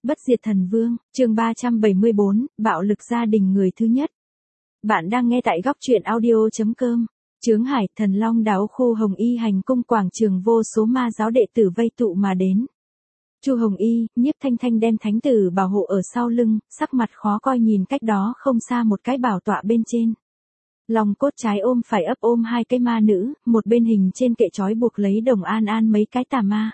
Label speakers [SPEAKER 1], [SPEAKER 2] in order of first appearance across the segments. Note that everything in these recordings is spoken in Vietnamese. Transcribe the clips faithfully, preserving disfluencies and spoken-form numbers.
[SPEAKER 1] Bất diệt thần vương, chương ba trăm bảy mươi bốn, bạo lực gia đình người thứ nhất. Bạn đang nghe tại góc truyện audio.com. Chướng hải, thần long đáo khu Hồng Y hành cung quảng trường vô số ma giáo đệ tử vây tụ mà đến. Chu Hồng Y, Nhiếp Thanh Thanh đem thánh tử bảo hộ ở sau lưng, sắc mặt khó coi nhìn cách đó không xa một cái bảo tọa bên trên. Long cốt trái ôm phải ấp ôm hai cái ma nữ, một bên hình trên kệ trói buộc lấy Đồng An An mấy cái tà ma.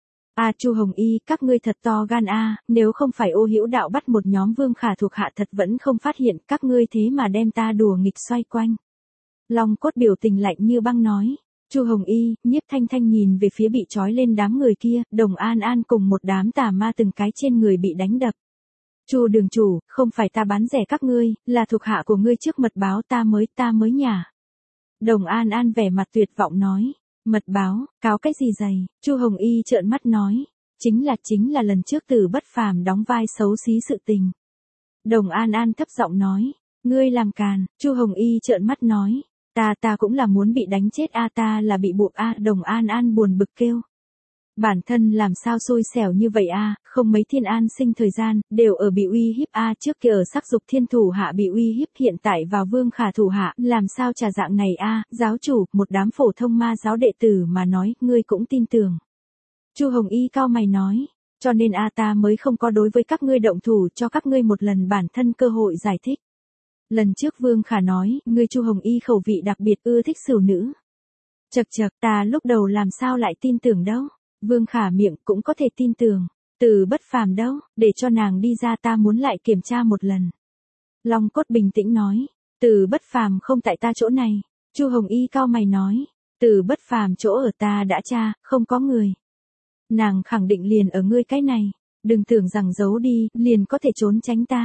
[SPEAKER 1] A à, Chu Hồng Y, các ngươi thật to gan a, à, nếu không phải Ô Hữu Đạo bắt một nhóm Vương Khả thuộc hạ thật vẫn không phát hiện, các ngươi thế mà đem ta đùa nghịch xoay quanh. Long cốt biểu tình lạnh như băng nói. Chu Hồng Y, Nhiếp Thanh Thanh nhìn về phía bị trói lên đám người kia, Đồng An An cùng một đám tà ma từng cái trên người bị đánh đập. Chu đường chủ, không phải ta bán rẻ các ngươi, là thuộc hạ của ngươi trước mật báo ta mới ta mới nhả. Đồng An An vẻ mặt tuyệt vọng nói. Mật báo, cáo cái gì dày, Chu Hồng Y trợn mắt nói, chính là chính là lần trước Từ Bất Phàm đóng vai xấu xí sự tình. Đồng An An thấp giọng nói, ngươi làm càn, Chu Hồng Y trợn mắt nói, ta ta cũng là muốn bị đánh chết a, ta là bị buộc a, Đồng An An buồn bực kêu. Bản thân làm sao xui xẻo như vậy a, không mấy thiên an sinh thời gian, đều ở bị uy hiếp a, trước kia ở Sắc Dục Thiên thủ hạ bị uy hiếp, hiện tại vào Vương Khả thủ hạ, làm sao trả dạng này a, giáo chủ, một đám phổ thông ma giáo đệ tử mà nói, ngươi cũng tin tưởng. Chu Hồng Y cao mày nói, cho nên a ta mới không có đối với các ngươi động thủ, cho các ngươi một lần bản thân cơ hội giải thích. Lần trước Vương Khả nói, ngươi Chu Hồng Y khẩu vị đặc biệt ưa thích sửu nữ. Chậc chậc, ta lúc đầu làm sao lại tin tưởng đâu. Vương Khả miệng cũng có thể tin tưởng, Từ Bất Phàm đâu, để cho nàng đi ra ta muốn lại kiểm tra một lần. Long cốt bình tĩnh nói, Từ Bất Phàm không tại ta chỗ này. Chu Hồng Y cao mày nói, Từ Bất Phàm chỗ ở ta đã tra, không có người. Nàng khẳng định liền ở ngươi cái này, đừng tưởng rằng giấu đi, liền có thể trốn tránh ta.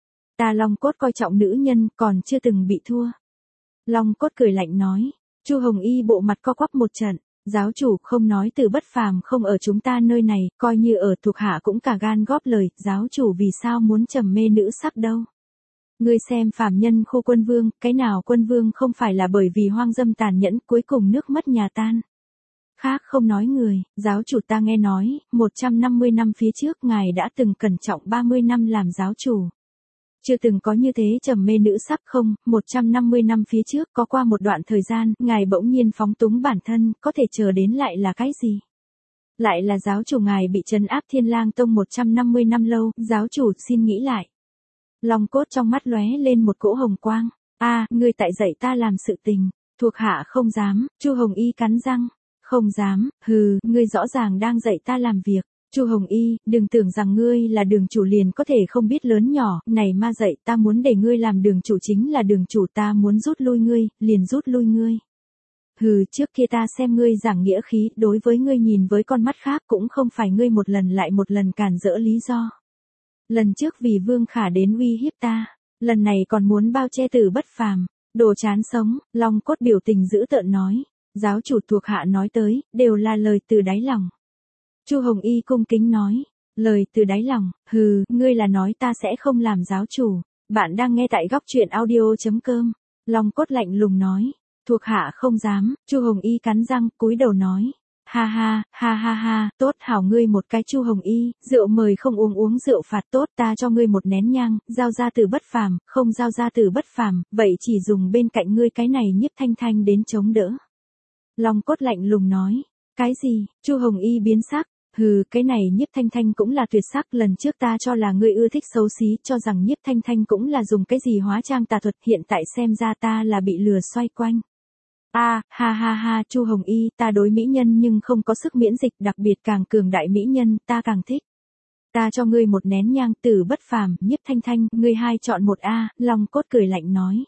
[SPEAKER 1] Ta Long cốt coi trọng nữ nhân, còn chưa từng bị thua. Long cốt cười lạnh nói, Chu Hồng Y bộ mặt co quắp một trận. Giáo chủ không nói Từ Bất Phàm không ở chúng ta nơi này, coi như ở thuộc hạ cũng cả gan góp lời, giáo chủ vì sao muốn trầm mê nữ sắc đâu. Ngươi xem phàm nhân khu quân vương, cái nào quân vương không phải là bởi vì hoang dâm tàn nhẫn cuối cùng nước mất nhà tan. Khác không nói người, giáo chủ ta nghe nói, một trăm năm mươi năm phía trước ngài đã từng cẩn trọng ba mươi năm làm giáo chủ. Chưa từng có như thế trầm mê nữ sắc không, một trăm năm mươi năm phía trước có qua một đoạn thời gian, ngài bỗng nhiên phóng túng bản thân, có thể chờ đến lại là cái gì? Lại là giáo chủ ngài bị trấn áp Thiên Lang Tông một trăm năm mươi năm lâu, giáo chủ xin nghĩ lại. Long cốt trong mắt lóe lên một cỗ hồng quang, a, à, ngươi tại dạy ta làm sự tình, thuộc hạ không dám, Chu Hồng Y cắn răng, không dám, hừ, ngươi rõ ràng đang dạy ta làm việc. Chu Hồng Y, đừng tưởng rằng ngươi là đường chủ liền có thể không biết lớn nhỏ, này ma dạy ta muốn để ngươi làm đường chủ chính là đường chủ ta muốn rút lui ngươi, liền rút lui ngươi. Hừ, trước kia ta xem ngươi giảng nghĩa khí, đối với ngươi nhìn với con mắt khác cũng không phải ngươi một lần lại một lần cản rỡ lý do. Lần trước vì Vương Khả đến uy hiếp ta, lần này còn muốn bao che Từ Bất Phàm, đồ chán sống, Long cốt biểu tình dữ tợn nói, giáo chủ thuộc hạ nói tới, đều là lời từ đáy lòng. Chu Hồng Y cung kính nói, lời từ đáy lòng, hừ, ngươi là nói ta sẽ không làm giáo chủ. Bạn đang nghe tại góc truyện audio.com. Long cốt lạnh lùng nói, thuộc hạ không dám, Chu Hồng Y cắn răng, cúi đầu nói, ha ha, ha ha ha, tốt hảo ngươi một cái Chu Hồng Y, rượu mời không uống uống rượu phạt tốt ta cho ngươi một nén nhang, giao ra Từ Bất Phàm, không giao ra Từ Bất Phàm, vậy chỉ dùng bên cạnh ngươi cái này Nhiếp Thanh Thanh đến chống đỡ. Long cốt lạnh lùng nói, cái gì, Chu Hồng Y biến sắc. Hừ, cái này Nhiếp Thanh Thanh cũng là tuyệt sắc, lần trước ta cho là ngươi ưa thích xấu xí, cho rằng Nhiếp Thanh Thanh cũng là dùng cái gì hóa trang tà thuật, hiện tại xem ra ta là bị lừa xoay quanh. A, à, ha ha ha, Chu Hồng Y, ta đối mỹ nhân nhưng không có sức miễn dịch, đặc biệt càng cường đại mỹ nhân, ta càng thích. Ta cho ngươi một nén nhang, Từ Bất Phàm, Nhiếp Thanh Thanh, ngươi hai chọn một a, Long cốt cười lạnh nói.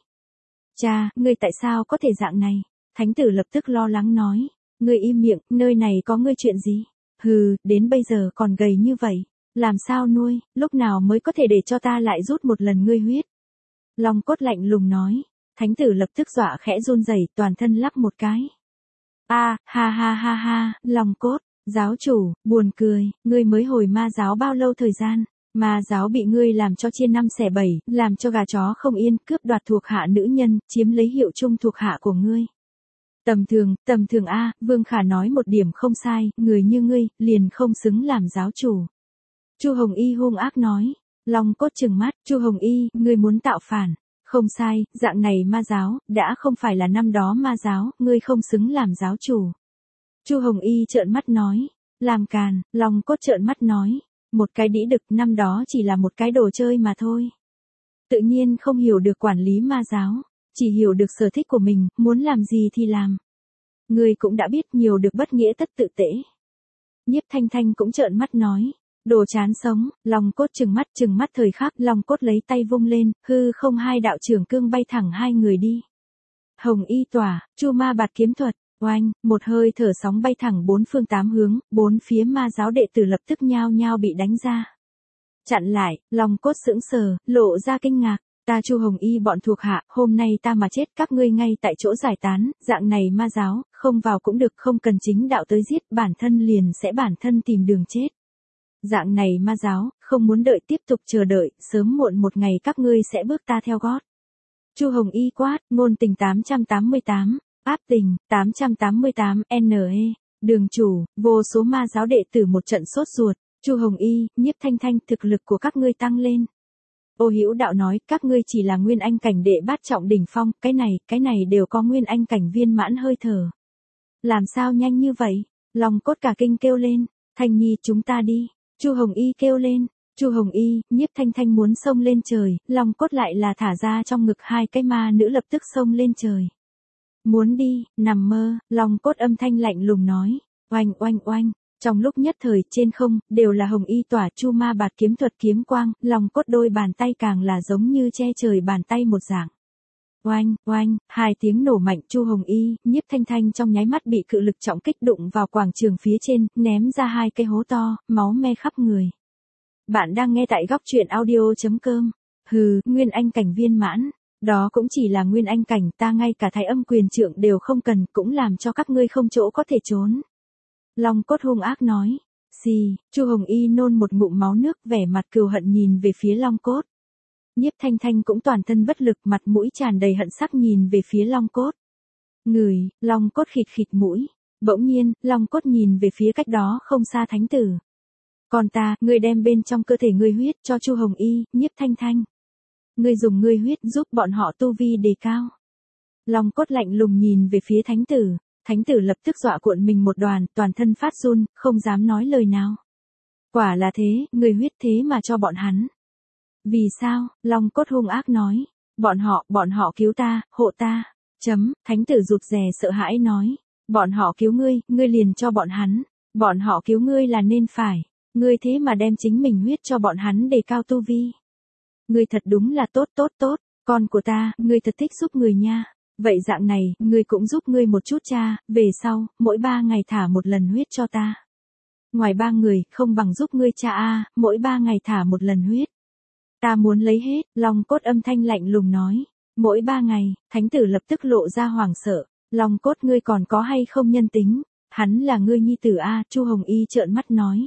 [SPEAKER 1] Cha, ngươi tại sao có thể dạng này? Thánh tử lập tức lo lắng nói, ngươi im miệng, nơi này có ngươi chuyện gì? Hừ, đến bây giờ còn gầy như vậy, làm sao nuôi, lúc nào mới có thể để cho ta lại rút một lần ngươi huyết. Long cốt lạnh lùng nói, thánh tử lập tức dọa khẽ run rẩy, toàn thân lắc một cái. A, à, ha ha ha ha, Long cốt, giáo chủ, buồn cười, ngươi mới hồi ma giáo bao lâu thời gian, ma giáo bị ngươi làm cho chia năm xẻ bảy, làm cho gà chó không yên, cướp đoạt thuộc hạ nữ nhân, chiếm lấy hiệu chung thuộc hạ của ngươi. Tầm thường, tầm thường a, Vương Khả nói một điểm không sai, người như ngươi, liền không xứng làm giáo chủ. Chu Hồng Y hung ác nói. Long Cốt trừng mắt, Chu Hồng Y, ngươi muốn tạo phản. Không sai, dạng này ma giáo, đã không phải là năm đó ma giáo, ngươi không xứng làm giáo chủ. Chu Hồng Y trợn mắt nói. Làm càn, Long Cốt trợn mắt nói. Một cái đĩ đực năm đó chỉ là một cái đồ chơi mà thôi. Tự nhiên không hiểu được quản lý ma giáo, chỉ hiểu được sở thích của mình, muốn làm gì thì làm. Ngươi cũng đã biết nhiều được bất nghĩa tất tự tễ. Nhiếp Thanh Thanh cũng trợn mắt nói. Đồ chán sống, Long Cốt trừng mắt trừng mắt thời khắc, Long Cốt lấy tay vung lên, hư không hai đạo trưởng cương bay thẳng hai người đi. Hồng Y tỏa, Chu Ma Bạt kiếm thuật, oanh, một hơi thở sóng bay thẳng bốn phương tám hướng, bốn phía ma giáo đệ tử lập tức nhao nhao bị đánh ra. Chặn lại, Long Cốt sững sờ, lộ ra kinh ngạc. Ta Chu Hồng Y bọn thuộc hạ, hôm nay ta mà chết các ngươi ngay tại chỗ giải tán, dạng này ma giáo, không vào cũng được, không cần chính đạo tới giết, bản thân liền sẽ bản thân tìm đường chết. Dạng này ma giáo, không muốn đợi tiếp tục chờ đợi, sớm muộn một ngày các ngươi sẽ bước ta theo gót. Chu Hồng Y quát, ngôn tình tám trăm tám mươi tám, áp tình, tám trăm tám mươi tám, N E, đường chủ, vô số ma giáo đệ tử một trận sốt ruột, Chu Hồng Y, Nhiếp Thanh Thanh, thực lực của các ngươi tăng lên. Ô Hữu Đạo nói, các ngươi chỉ là nguyên anh cảnh đệ bát trọng đỉnh phong, cái này, cái này đều có nguyên anh cảnh viên mãn hơi thở. Làm sao nhanh như vậy? Long Cốt cả kinh kêu lên, Thanh Nhi chúng ta đi. Chu Hồng Y kêu lên, Chu Hồng Y, Nhiếp Thanh Thanh muốn xông lên trời, Long Cốt lại là thả ra trong ngực hai cái ma nữ lập tức xông lên trời. Muốn đi, nằm mơ, Long Cốt âm thanh lạnh lùng nói, oanh oanh oanh, trong lúc nhất thời trên không, đều là Hồng Y tỏa Chu Ma Bạt kiếm thuật kiếm quang, Long Cốt đôi bàn tay càng là giống như che trời bàn tay một dạng. Oanh, oanh, hai tiếng nổ mạnh, Chu Hồng Y, Nhiếp Thanh Thanh trong nháy mắt bị cự lực trọng kích đụng vào quảng trường phía trên, ném ra hai cái hố to, máu me khắp người. Bạn đang nghe tại góc truyện audio chấm com. Hừ, nguyên anh cảnh viên mãn, đó cũng chỉ là nguyên anh cảnh, ta ngay cả thái âm quyền trượng đều không cần, cũng làm cho các ngươi không chỗ có thể trốn. Long Cốt hung ác nói. Xì, Chu Hồng Y nôn một ngụm máu nước, vẻ mặt cừu hận nhìn về phía Long Cốt. Nhiếp Thanh Thanh cũng toàn thân bất lực, mặt mũi tràn đầy hận sắc nhìn về phía Long Cốt. Người, Long Cốt khịt khịt mũi. Bỗng nhiên, Long Cốt nhìn về phía cách đó không xa thánh tử. Còn ta, ngươi đem bên trong cơ thể ngươi huyết cho Chu Hồng Y, Nhiếp Thanh Thanh. Ngươi dùng ngươi huyết giúp bọn họ tu vi đề cao. Long Cốt lạnh lùng nhìn về phía thánh tử. Thánh tử lập tức dọa cuộn mình một đoàn, toàn thân phát run, không dám nói lời nào. Quả là thế, ngươi huyết thế mà cho bọn hắn. Vì sao? Long Cốt hung ác nói. Bọn họ, bọn họ cứu ta, hộ ta. Chấm, thánh tử rụt rè sợ hãi nói. Bọn họ cứu ngươi, ngươi liền cho bọn hắn. Bọn họ cứu ngươi là nên phải. Ngươi thế mà đem chính mình huyết cho bọn hắn để cao tu vi. Ngươi thật đúng là tốt tốt tốt, con của ta, ngươi thật thích giúp người nha. Vậy dạng này, ngươi cũng giúp ngươi một chút cha, về sau, mỗi ba ngày thả một lần huyết cho ta. Ngoài ba người, không bằng giúp ngươi cha a, mỗi ba ngày thả một lần huyết. Ta muốn lấy hết, Long Cốt âm thanh lạnh lùng nói. Mỗi ba ngày, thánh tử lập tức lộ ra hoảng sợ. Long Cốt ngươi còn có hay không nhân tính? Hắn là ngươi nhi tử a, Chu Hồng Y trợn mắt nói.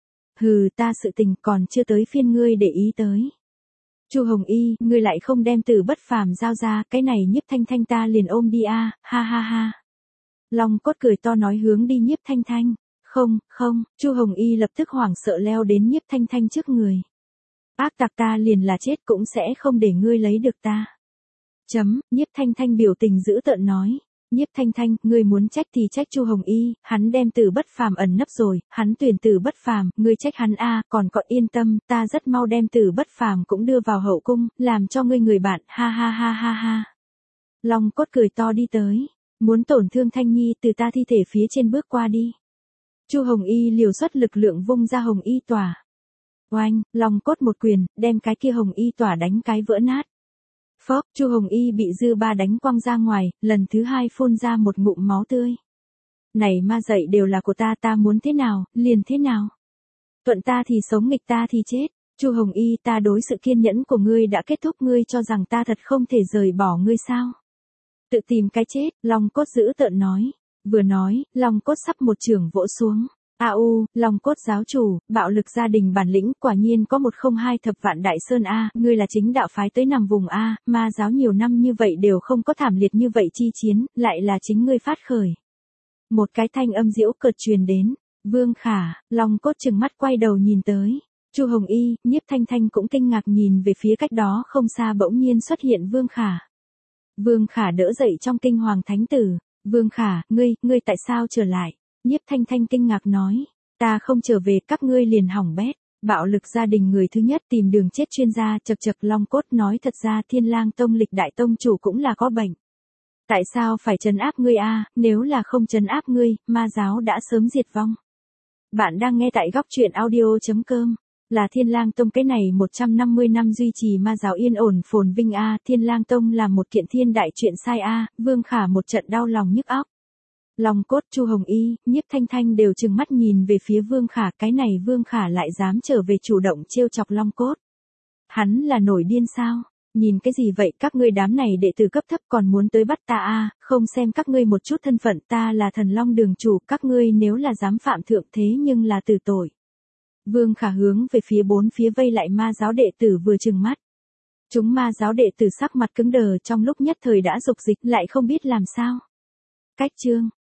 [SPEAKER 1] Hừ, ta sự tình còn chưa tới phiên ngươi để ý tới. Chu Hồng Y, ngươi lại không đem Tử Bất Phàm giao ra, cái này Nhiếp Thanh Thanh ta liền ôm đi a, ha ha ha. Long Cốt cười to nói hướng đi Nhiếp Thanh Thanh. Không, không, Chu Hồng Y lập tức hoảng sợ leo đến Nhiếp Thanh Thanh trước người. Ác tặc ta liền là chết cũng sẽ không để ngươi lấy được ta. Chấm, Nhiếp Thanh Thanh biểu tình dữ tợn nói. Nhiếp Thanh Thanh, ngươi muốn trách thì trách Chu Hồng Y, hắn đem Tử Bất Phàm ẩn nấp rồi, hắn tuyển Tử Bất Phàm, ngươi trách hắn a, còn còn yên tâm, ta rất mau đem Tử Bất Phàm cũng đưa vào hậu cung, làm cho ngươi người bạn, ha ha ha ha ha. Long Cốt cười to đi tới, muốn tổn thương Thanh Nhi từ ta thi thể phía trên bước qua đi. Chu Hồng Y liều xuất lực lượng vung ra Hồng Y tỏa. Oanh, Long Cốt một quyền, đem cái kia Hồng Y tỏa đánh cái vỡ nát. Phốc, Chu Hồng Y bị dư ba đánh quăng ra ngoài, lần thứ hai phun ra một ngụm máu tươi. Này ma dạy đều là của ta, ta muốn thế nào, liền thế nào. Thuận ta thì sống, nghịch ta thì chết. Chu Hồng Y, ta đối sự kiên nhẫn của ngươi đã kết thúc, ngươi cho rằng ta thật không thể rời bỏ ngươi sao? Tự tìm cái chết, Long Cốt dữ tợn nói. Vừa nói, Long Cốt sắp một chưởng vỗ xuống. A u, Long Cốt giáo chủ, bạo lực gia đình bản lĩnh, quả nhiên có một không hai thập vạn đại sơn a, ngươi là chính đạo phái tới nằm vùng a, ma giáo nhiều năm như vậy đều không có thảm liệt như vậy chi chiến, lại là chính ngươi phát khởi. Một cái thanh âm diễu cợt truyền đến. Vương Khả, Long Cốt trừng mắt quay đầu nhìn tới. Chu Hồng Y, Nhiếp Thanh Thanh cũng kinh ngạc nhìn về phía cách đó không xa bỗng nhiên xuất hiện Vương Khả. Vương Khả đỡ dậy trong kinh hoàng thánh tử. Vương Khả, ngươi, ngươi tại sao trở lại? Nhiếp Thanh Thanh kinh ngạc nói. Ta không trở về các ngươi liền hỏng bét. Bạo lực gia đình người thứ nhất tìm đường chết chuyên gia chật chật Long Cốt nói thật ra Thiên Lang Tông lịch đại tông chủ cũng là có bệnh. Tại sao phải trấn áp ngươi a? Nếu là không trấn áp ngươi, ma giáo đã sớm diệt vong. Bạn đang nghe tại góc truyện audio.com. Là Thiên Lang Tông cái này một trăm năm mươi năm duy trì ma giáo yên ổn phồn vinh a, Thiên Lang Tông là một kiện thiên đại chuyện sai a, Vương Khả một trận đau lòng nhức óc. Long Cốt, Chu Hồng Y, Nhiếp Thanh Thanh đều trừng mắt nhìn về phía Vương Khả, cái này Vương Khả lại dám trở về chủ động trêu chọc Long Cốt. Hắn là nổi điên sao? Nhìn cái gì vậy, các ngươi đám này đệ tử cấp thấp còn muốn tới bắt ta a, không xem các ngươi một chút thân phận, ta là Thần Long đường chủ, các ngươi nếu là dám phạm thượng thế nhưng là tử tội. Vương Khả hướng về phía bốn phía vây lại ma giáo đệ tử vừa trừng mắt. Chúng ma giáo đệ tử sắc mặt cứng đờ trong lúc nhất thời đã dục dịch lại không biết làm sao. Cách chương